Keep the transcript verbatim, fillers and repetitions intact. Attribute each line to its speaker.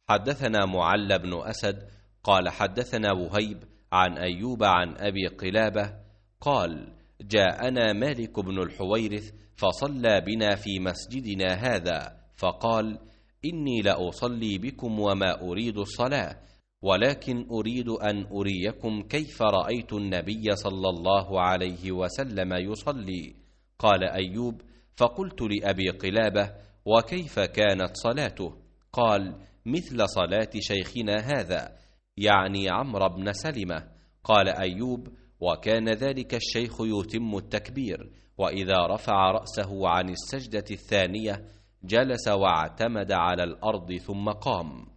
Speaker 1: حدثنا معل بن أسد قال حدثنا وهيب عن أيوب عن أبي قلابة قال جاءنا مالك بن الحويرث فصلى بنا في مسجدنا هذا فقال إني لأصلي بكم وما أريد الصلاة، ولكن أريد أن أريكم كيف رأيت النبي صلى الله عليه وسلم يصلي. قال أيوب فقلت لأبي قلابة وكيف كانت صلاته؟ قال مثل صلاة شيخنا هذا، يعني عمرو بن سلمة. قال أيوب وكان ذلك الشيخ يتم التكبير، وإذا رفع رأسه عن السجدة الثانية جلس واعتمد على الأرض ثم قام.